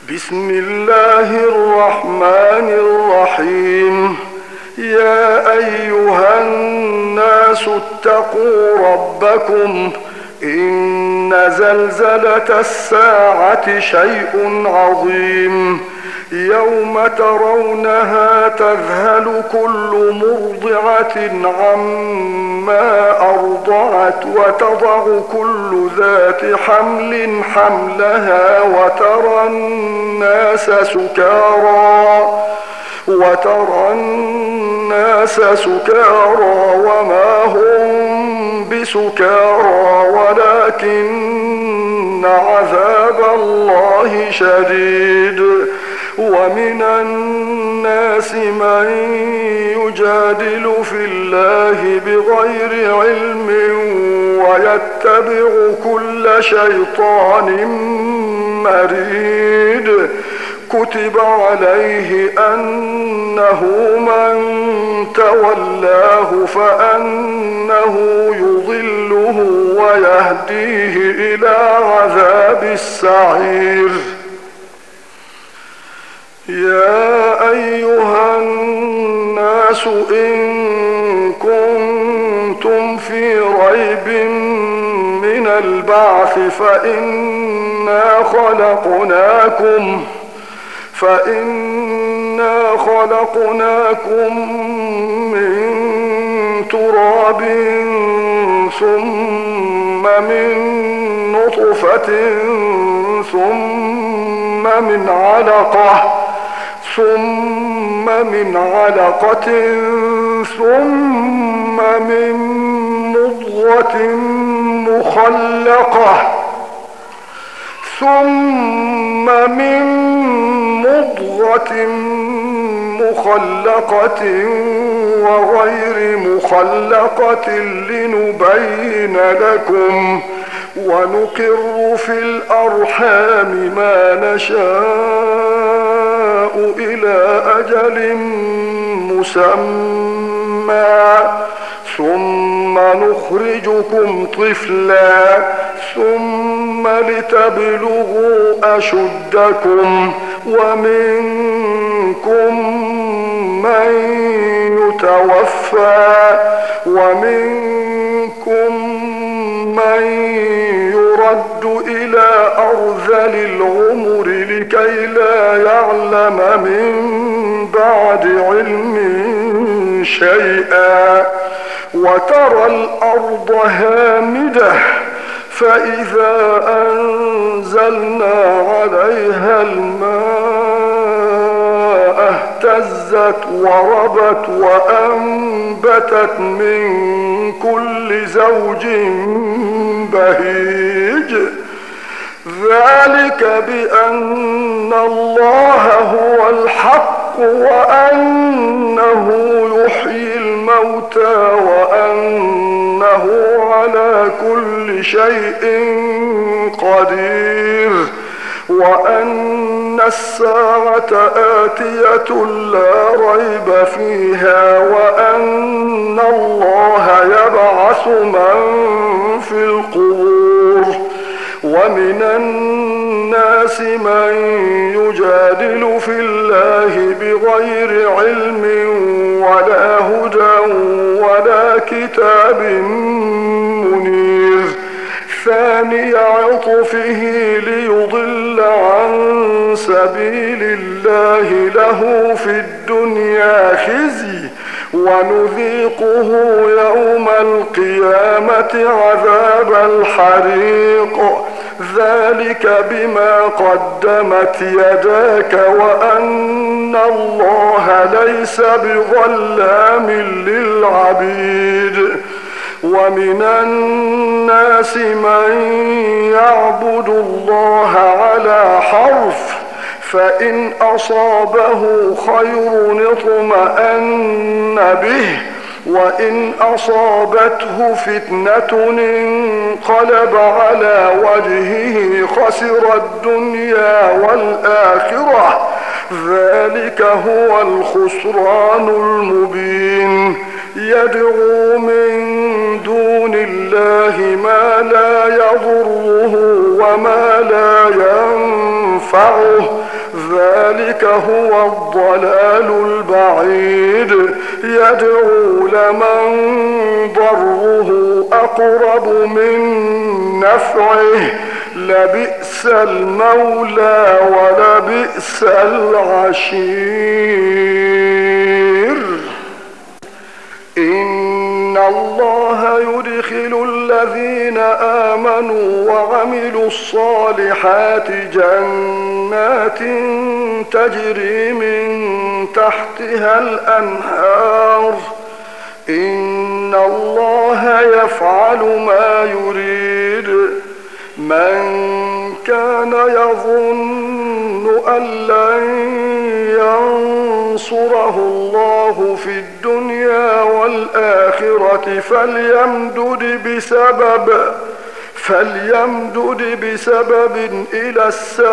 بسم الله الرحمن الرحيم. يا أيها الناس اتقوا ربكم إن زلزلة الساعة شيء عظيم يوم ترونها تذهل كل مرضعة عما أرضعت وتضع كل ذات حمل حملها وترى الناس سكارى وما هم بسكارى ولكن عذاب الله شديد. ومن الناس من يجادل في الله بغير علم ويتبع كل شيطان مريد. كتب عليه أنه من تولاه فأنه يضله ويهديه إلى عذاب السعير. يا أيها الناس إن كنتم في ريب من البعث فإنا خلقناكم من تراب ثم من نطفة ثم من علقة ثم من مضغة مخلقة وغير مخلقة لنبين لكم ونقر في الأرحام ما نشاء إلى أجل مسمى ثم نخرجكم طفلا ثم لتبلغوا أشدكم ومنكم من يتوفى ومنكم من يرد إلى أرذل العمر لكي لا يعلم من بعد علم شيئا. وترى الأرض هامدة فإذا أنزلنا عليها الماء اهتزت وربت وأنبتت من كل زوج بهيج. ذلك بأن الله هو الحق وأنه يحيي الموتى وأنه على كل شيء قدير وأن الساعة آتية لا ريب فيها وأن الله يبعث من في القبور. ومن الناس من يجادل في الله بغير علم ولا هدى ولا كتاب منير. ثاني عطفه ليضل عن سبيل الله له في الدنيا خزي ونذيقه يوم القيامة عذاب الحريق. ذلك بما قدمت يداك وأن الله ليس بظلام للعبيد. ومن الناس من يعبد الله على حرف فإن أصابه خير اطمأن به وإن أصابته فتنة انقلب على وجهه خسر الدنيا والآخرة. ذلك هو الخسران المبين. يدعو من دون الله ما لا يضره وما لا ينفعه ذلك هو الضلال البعيد يدعو لمن ضره أقرب من نفعه لبئس المولى ولبئس العشير إن الله يدخل الذين آمنوا وعملوا الصالحات جنات تجري من تحتها الأنهار إن الله يفعل ما يريد من كان يظن أن لن ينصره الله في الدنيا والآخرة فليمدد بسبب إلى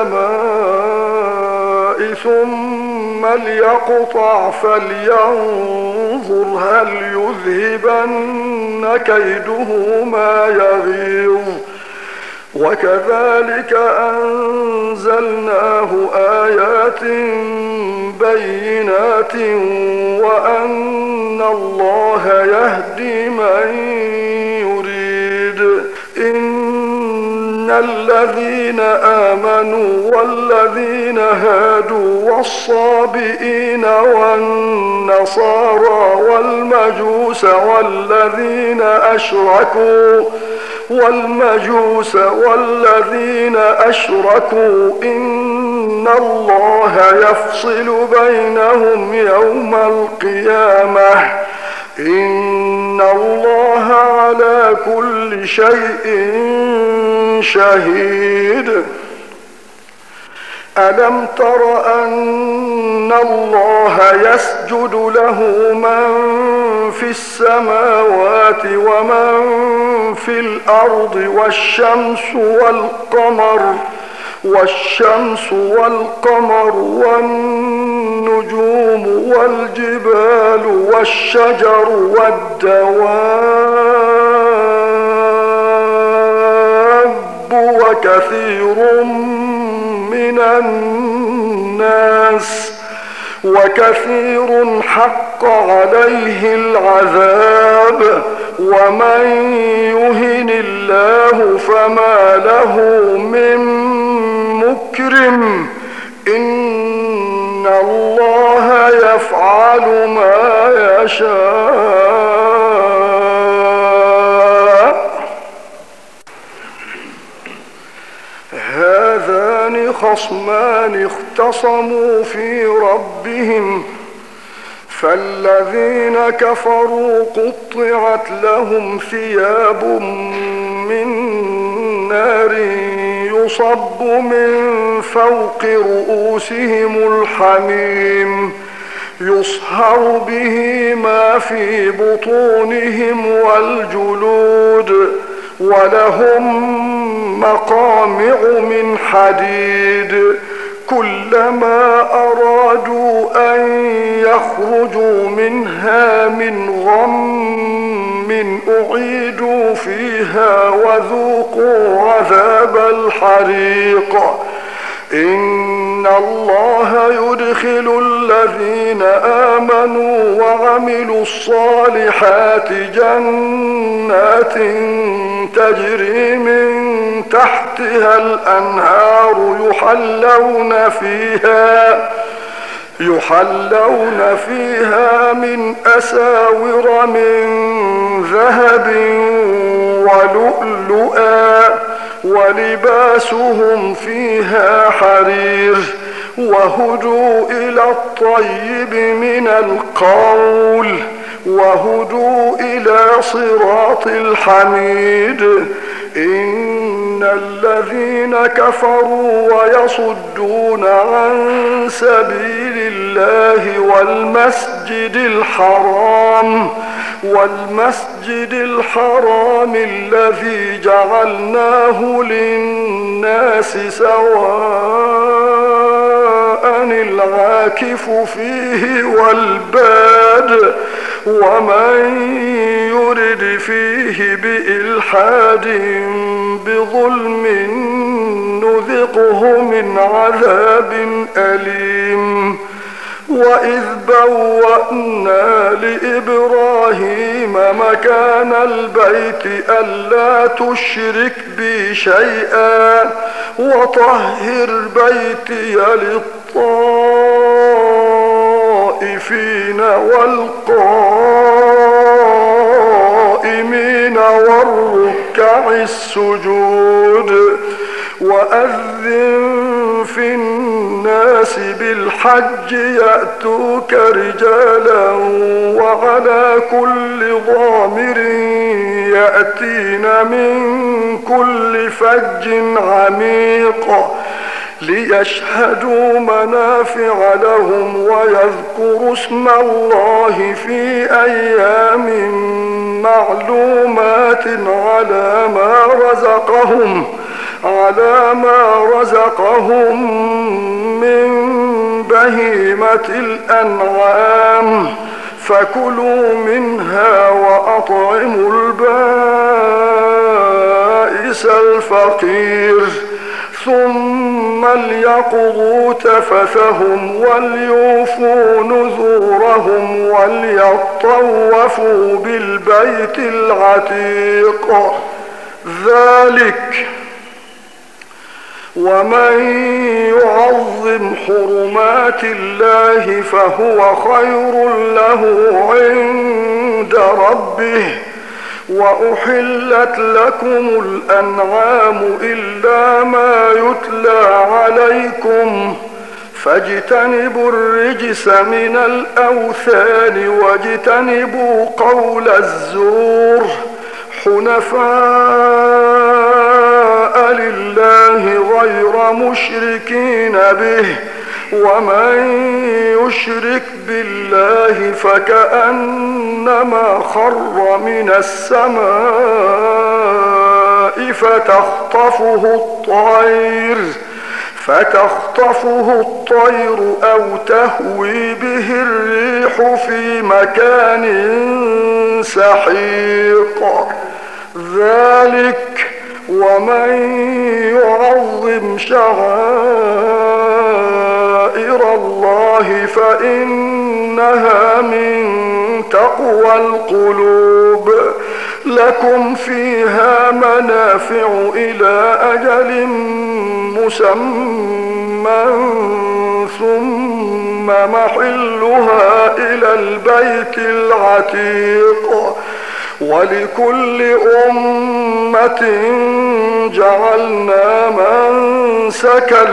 السماء ثم ليقطع فلينظر هل يذهبن كيده ما يغيظ وكذلك أنزلناه آيات بينات وأن الله يهدي من يريد إن الذين آمنوا والذين هادوا والصابئين والنصارى والمجوس والذين أشركوا إن الله يفصل بينهم يوم القيامة إن الله على كل شيء شهيد ألم تر أن الله يسجد له من في السماوات ومن في الأرض والشمس والقمر والنجوم والجبال والشجر والدواب وكثير حق عليه العذاب ومن يهن الله فما له من مكرم إن الله يفعل ما يشاء هذان خصمان اختصموا في ربهم فالذين كفروا قطعت لهم ثياب من نار يصب من فوق رؤوسهم الحميم يصهر به ما في بطونهم والجلود ولهم مقامع من حديد كلما أرادوا أن يخرجوا منها من غم أعيدوا فيها وذوقوا عذاب الحريق إن الله يدخل الذين آمنوا وعملوا الصالحات جنات تجري من تحتها الأنهار يحلون فيها من أساور من ذهب ولؤلؤا ولباسهم فيها حرير وهدوا إلى الطيب من القول وهدوا إلى صراط الحميد إن الذين كفروا ويصدون عن سبيل الله والمسجد الحرام الذي جعلناه للناس سواء العاكف يعاكف فيه والباد ومن يرد فيه بإلحاد بظلم نذقه من عذاب أليم. وإذ بوأنا لإبراهيم مكان البيت ألا تشرك بي شيئا وطهر بيتي للطائفين والقائمين والركع السجود. وأذن في الناس بالحج يأتوك رجالا وعلى كل ضامر يأتين من كل فج عميق ليشهدوا منافع لهم ويذكروا اسم الله في أيام معلومات على ما رزقهم من بهيمة الأنعام فكلوا منها وأطعموا البائس الفقير ثم ليقضوا تفثهم وليوفوا نذورهم وليطوفوا بالبيت العتيق. ذلك ومن يعظم حرمات الله فهو خير له عند ربه. وأحلت لكم الأنعام إلا ما يتلى عليكم فاجتنبوا الرجس من الأوثان واجتنبوا قول الزور حنفاء لله غير مشركين به. ومن يشرك بالله فكأنما خر من السماء فتخطفه الطير أو تهوي به الريح في مكان سحيق. ذلك ومن يعظم شعائر الله فإنها من تقوى القلوب. لكم فيها منافع إلى أجل مسمى ثم محلها إلى البيت العتيق. ولكل أمة جعلنا منسكا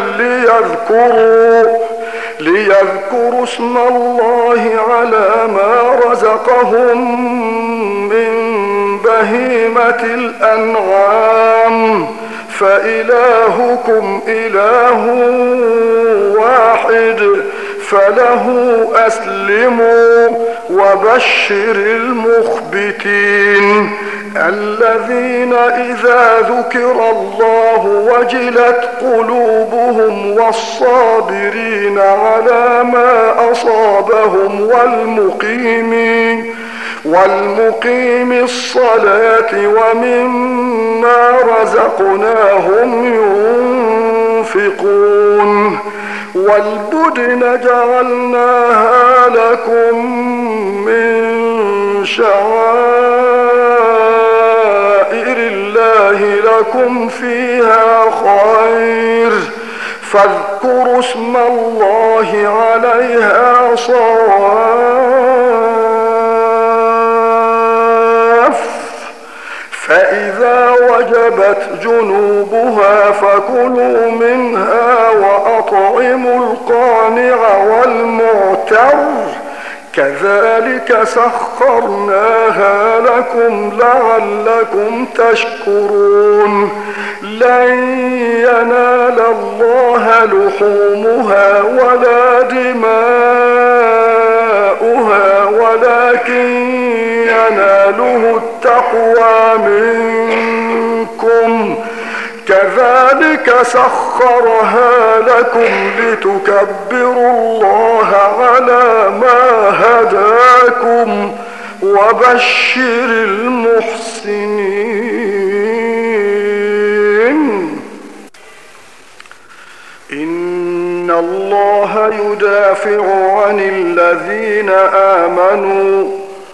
ليذكروا اسم الله على ما رزقهم من بهيمة الأنعام فإلهكم إله واحد فله أسلموا وبشر المخبتين الذين إذا ذكر الله وجلت قلوبهم والصابرين على ما أصابهم والمقيم الصلاة ومما رزقناهم ينفقون. والبدن جعلناها لكم من شعائر الله لكم فيها خير فاذكروا اسم الله عليها صواف. فإذا وجبت جنوبها فكلوا منها وأطعموا القانع والمعتر كذلك سخرناها لكم لعلكم تشكرون. لن ينال الله لحومها ولا دماؤها ولكن يناله التقوى منكم كذلك سخرها لكم لتكبروا الله على ما هداكم وبشر المحسنين. إن الله يدافع عن الذين آمنوا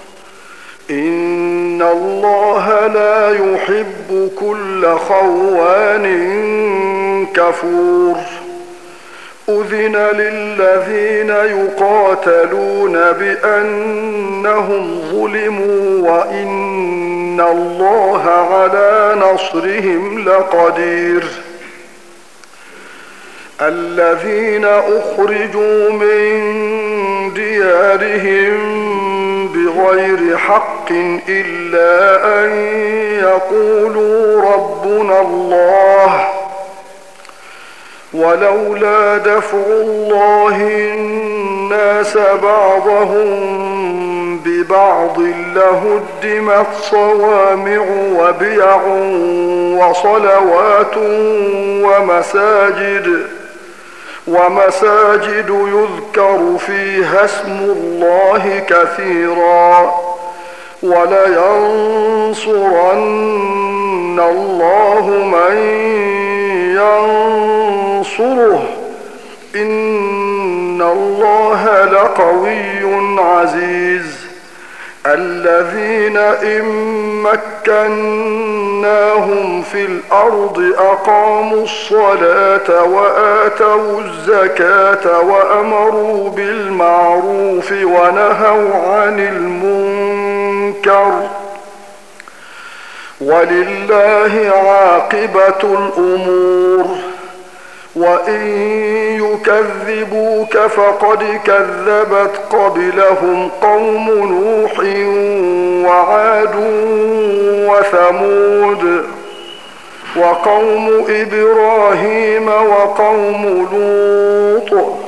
إن الله لا يحب كل خوان كفور. أذن للذين يقاتلون بأنهم ظلموا وإن الله على نصرهم لقدير. الذين أخرجوا من ديارهم بغير حق إلا أن يقولوا ربنا الله ولولا دفع الله الناس بعضهم ببعض لهدمت صوامع وبيع وصلوات ومساجد يذكر فيها اسم الله كثيرا ولينصرن الله من ينصره إن الله لقوي عزيز. الذين إن مكناهم في الأرض أقاموا الصلاة وآتوا الزكاة وأمروا بالمعروف ونهوا عن المنكر ولله عاقبة الأمور. وإن يكذبوك فقد كذبت قبلهم قوم نوح وعاد وثمود وقوم إبراهيم وقوم لوط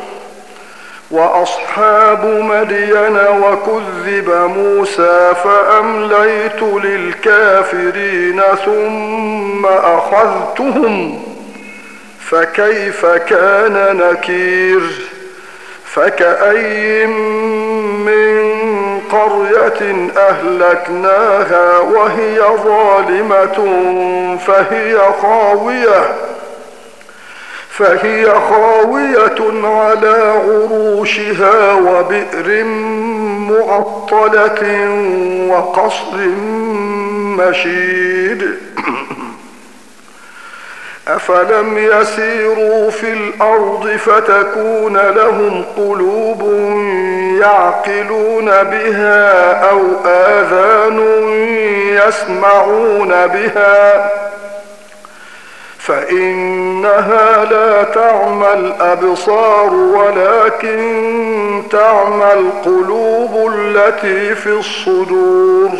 وأصحاب مدين وكذب موسى فأمليت للكافرين ثم أخذتهم فكيف كان نكير. فكأي من قرية أهلكناها وهي ظالمة فهي خاوية على عروشها وبئر معطلة وقصر مشيد. أفلم يسيروا في الأرض فتكون لهم قلوب يعقلون بها أو آذان يسمعون بها فإنها لا تعمى الأبصار ولكن تعمى القلوب التي في الصدور.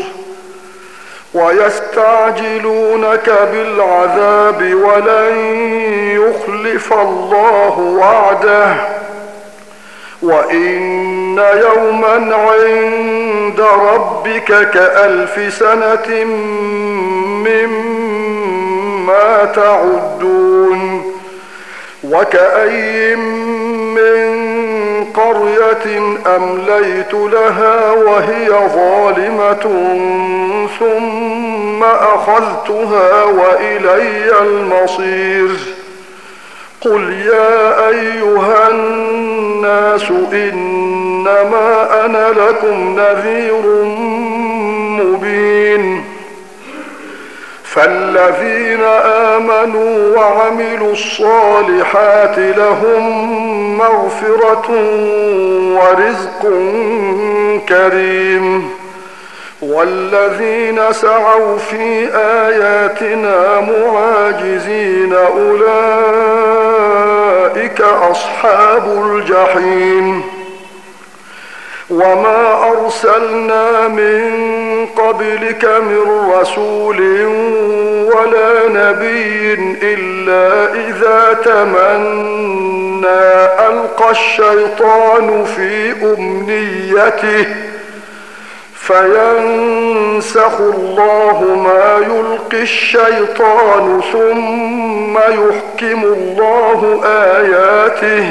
ويستعجلونك بالعذاب ولن يخلف الله وعده وإن يوما عند ربك كألف سنة مما تعدون. وكأي من قرية أمليت لها وهي ظالمة ثم أخذتها وإلي المصير. قل يا أيها الناس إنما أنا لكم نذير مبين. فالذين آمنوا وعملوا الصالحات لهم مغفرة ورزق كريم. والذين سعوا في آياتنا معاجزين أولئك أصحاب الجحيم. وما أرسلنا من قبلك من رسول ولا نبي إلا إذا تمنى ألقى الشيطان في أمنيته فينسخ الله ما يلقي الشيطان ثم ثم يحكم الله آياته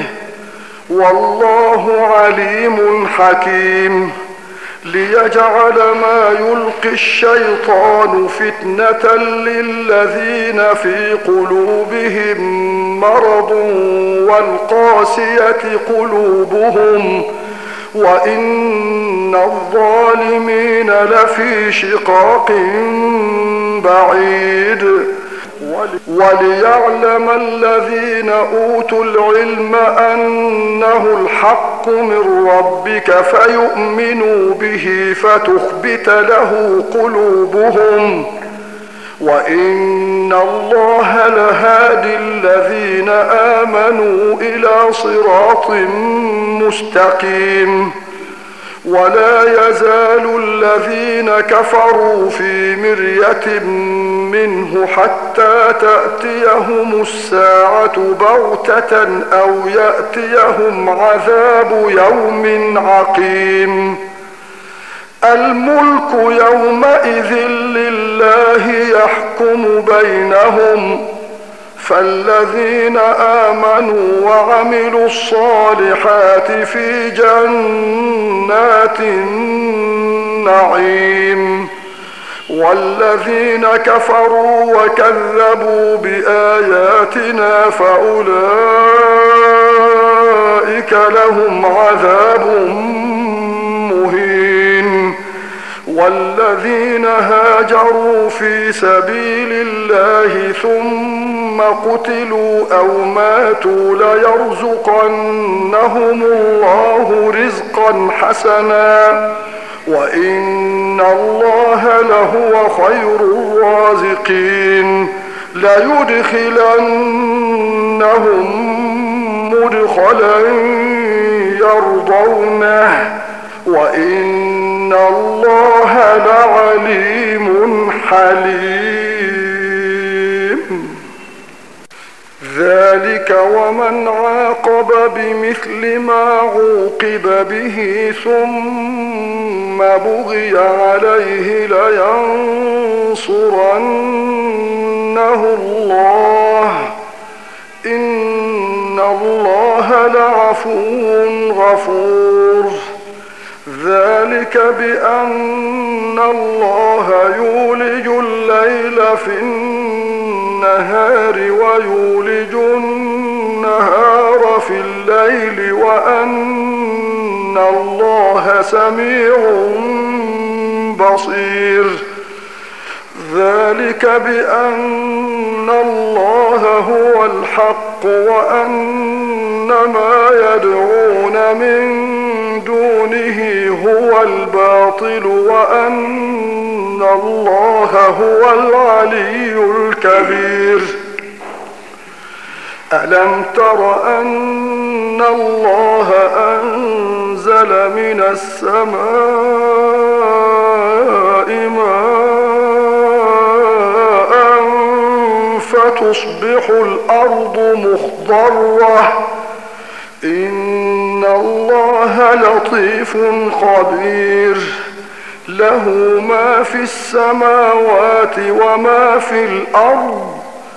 والله عليم حكيم ليجعل ما يلقي الشيطان فتنة للذين في قلوبهم مرض والقاسية قلوبهم وإن الظالمين لفي شقاق بعيد وليعلم الذين أوتوا العلم أنه الحق من ربك فيؤمنوا به فتخبت له قلوبهم وإن الله لهادي الذين آمنوا إلى صراط مستقيم ولا يزال الذين كفروا في مرية منه حتى تأتيهم الساعة بغتة أو يأتيهم عذاب يوم عقيم الملك يومئذ لله يحكم بينهم فالذين آمنوا وعملوا الصالحات في جنات النعيم والذين كفروا وكذبوا بآياتنا فأولئك لهم عذاب مهين والذين هاجروا في سبيل الله ثم قتلوا أو ماتوا ليرزقنهم الله رزقا حسنا وإن الله لهو خير الرازقين ليدخلنهم مدخلا يرضونه وإن الله لعليم حليم ذلك ومن عاقب بمثل ما عوقب به ثم بغي عليه لينصرنه الله إن الله لعفو غفور ذلك بأن الله يولج الليل في النهار ويولج النهار في الليل وأن الله سميع بصير ذلك بأن الله هو الحق وأن ما يدعون من دونه هو الباطل وأن الله هو العلي الكبير ألم تر أن الله أنزل من السماء ماء فتصبح الأرض مخضرة إن الله لطيف خبير له ما في السماوات وما في الأرض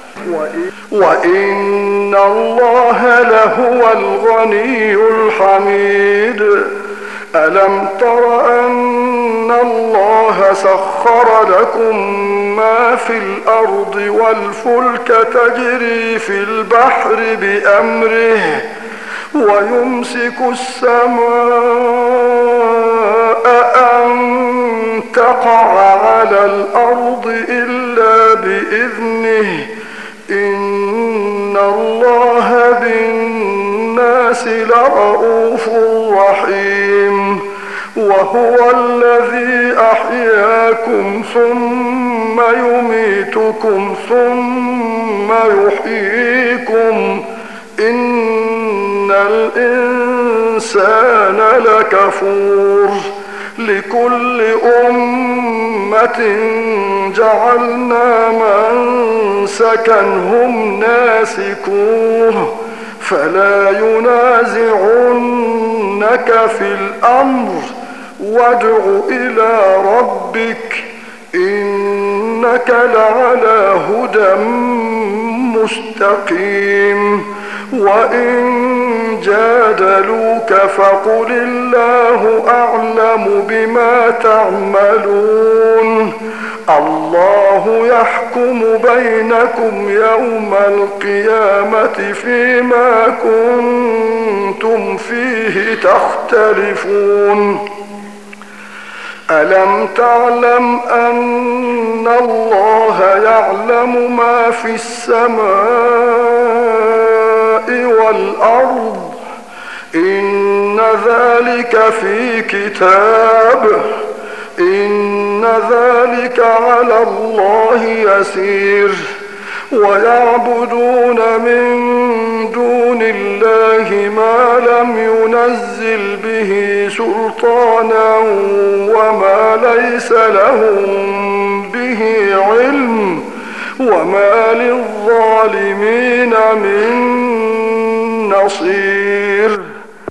وإن الله لهو الغني الحميد ألم تر أن الله سخر لكم ما في الأرض والفلك تجري في البحر بأمره ويمسك السماء أن تقع على الأرض إلا بإذنه إن الله بالناس لرؤوف رحيم وهو الذي أحياكم ثم يميتكم ثم يحييكم إن الإنسان لكفور لكل أمة جعلنا منسكا هم ناسكوه فلا ينازعنك في الأمر وادع إلى ربك إنك لعلى هدى مستقيم. وإن جادلوك فقل الله أعلم بما تعملون. الله يحكم بينكم يوم القيامة فيما كنتم فيه تختلفون. ألم تعلم أن الله يعلم ما في السماء والأرض؟ إن ذلك في كتاب، إن ذلك على الله يسير. ويعبدون من دون الله ما لم ينزل به سلطانا وما ليس لهم به علم، وما للظالمين من نصير.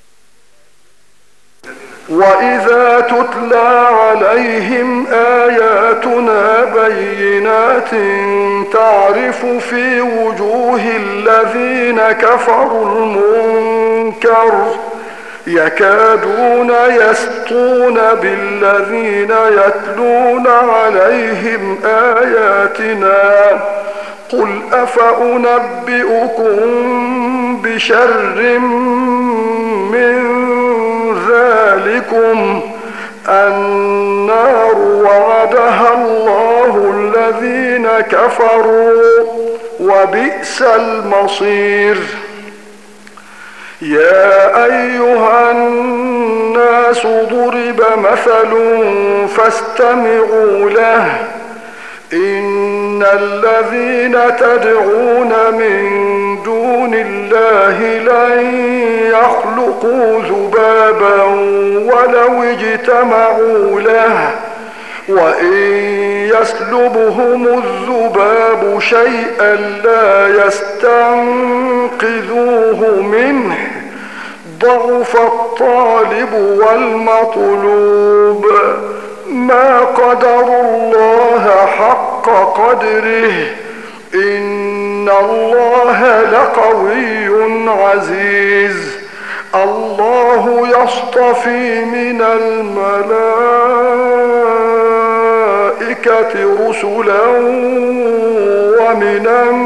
وإذا تتلى عليهم آياتنا بينات تعرف في وجوه الذين كفروا المنكر يكادون يسطون بالذين يتلون عليهم آياتنا. قل أفأنبئكم بشر من ذلكم النار وعدها الله الذين كفروا وبئس المصير. يا أيها الناس ضرب مثل فاستمعوا له. إن الذين تدعون من دون الله لن يخلقوا ذبابا ولو اجتمعوا له، وإن يسلبهم الذباب شيئا لا يستنقذوه منه، ضعف الطالب والمطلوب. ما قدروا الله حق قدره، إن الله لقوي عزيز. الله يصطفي من الملائكة رسلا ومن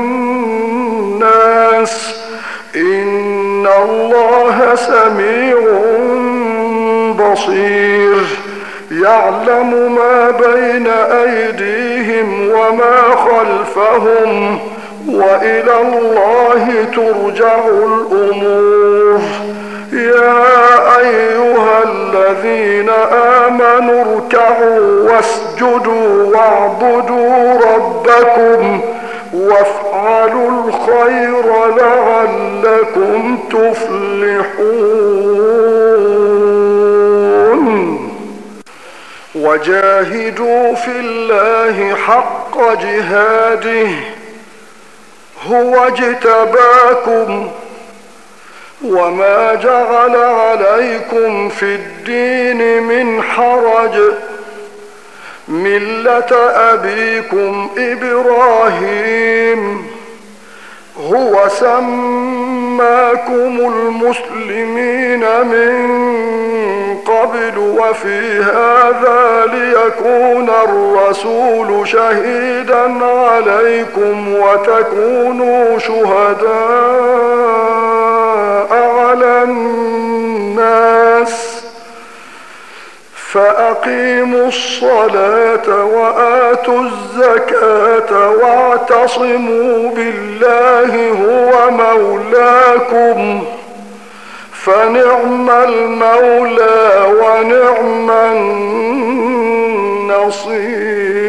الناس، إن الله سميع بصير. يعلم ما بين أيديهم وما خلفهم، وإلى الله ترجع الأمور. يا أيها الذين آمنوا اركعوا واسجدوا واعبدوا ربكم وافعلوا الخير لعلكم تفلحون. وجاهدوا في الله حق جهاده هو اجتباكم وما جعل عليكم في الدين من حرج، ملة أبيكم إبراهيم هو سماكم المسلمين من قبل وفي هذا ليكون الرسول شهيدا عليكم وتكونوا شهداء على الناس. فأقيموا الصلاة وآتوا الزكاة واعتصموا بالله هو مولاكم فنعم المولى ونعم النصير.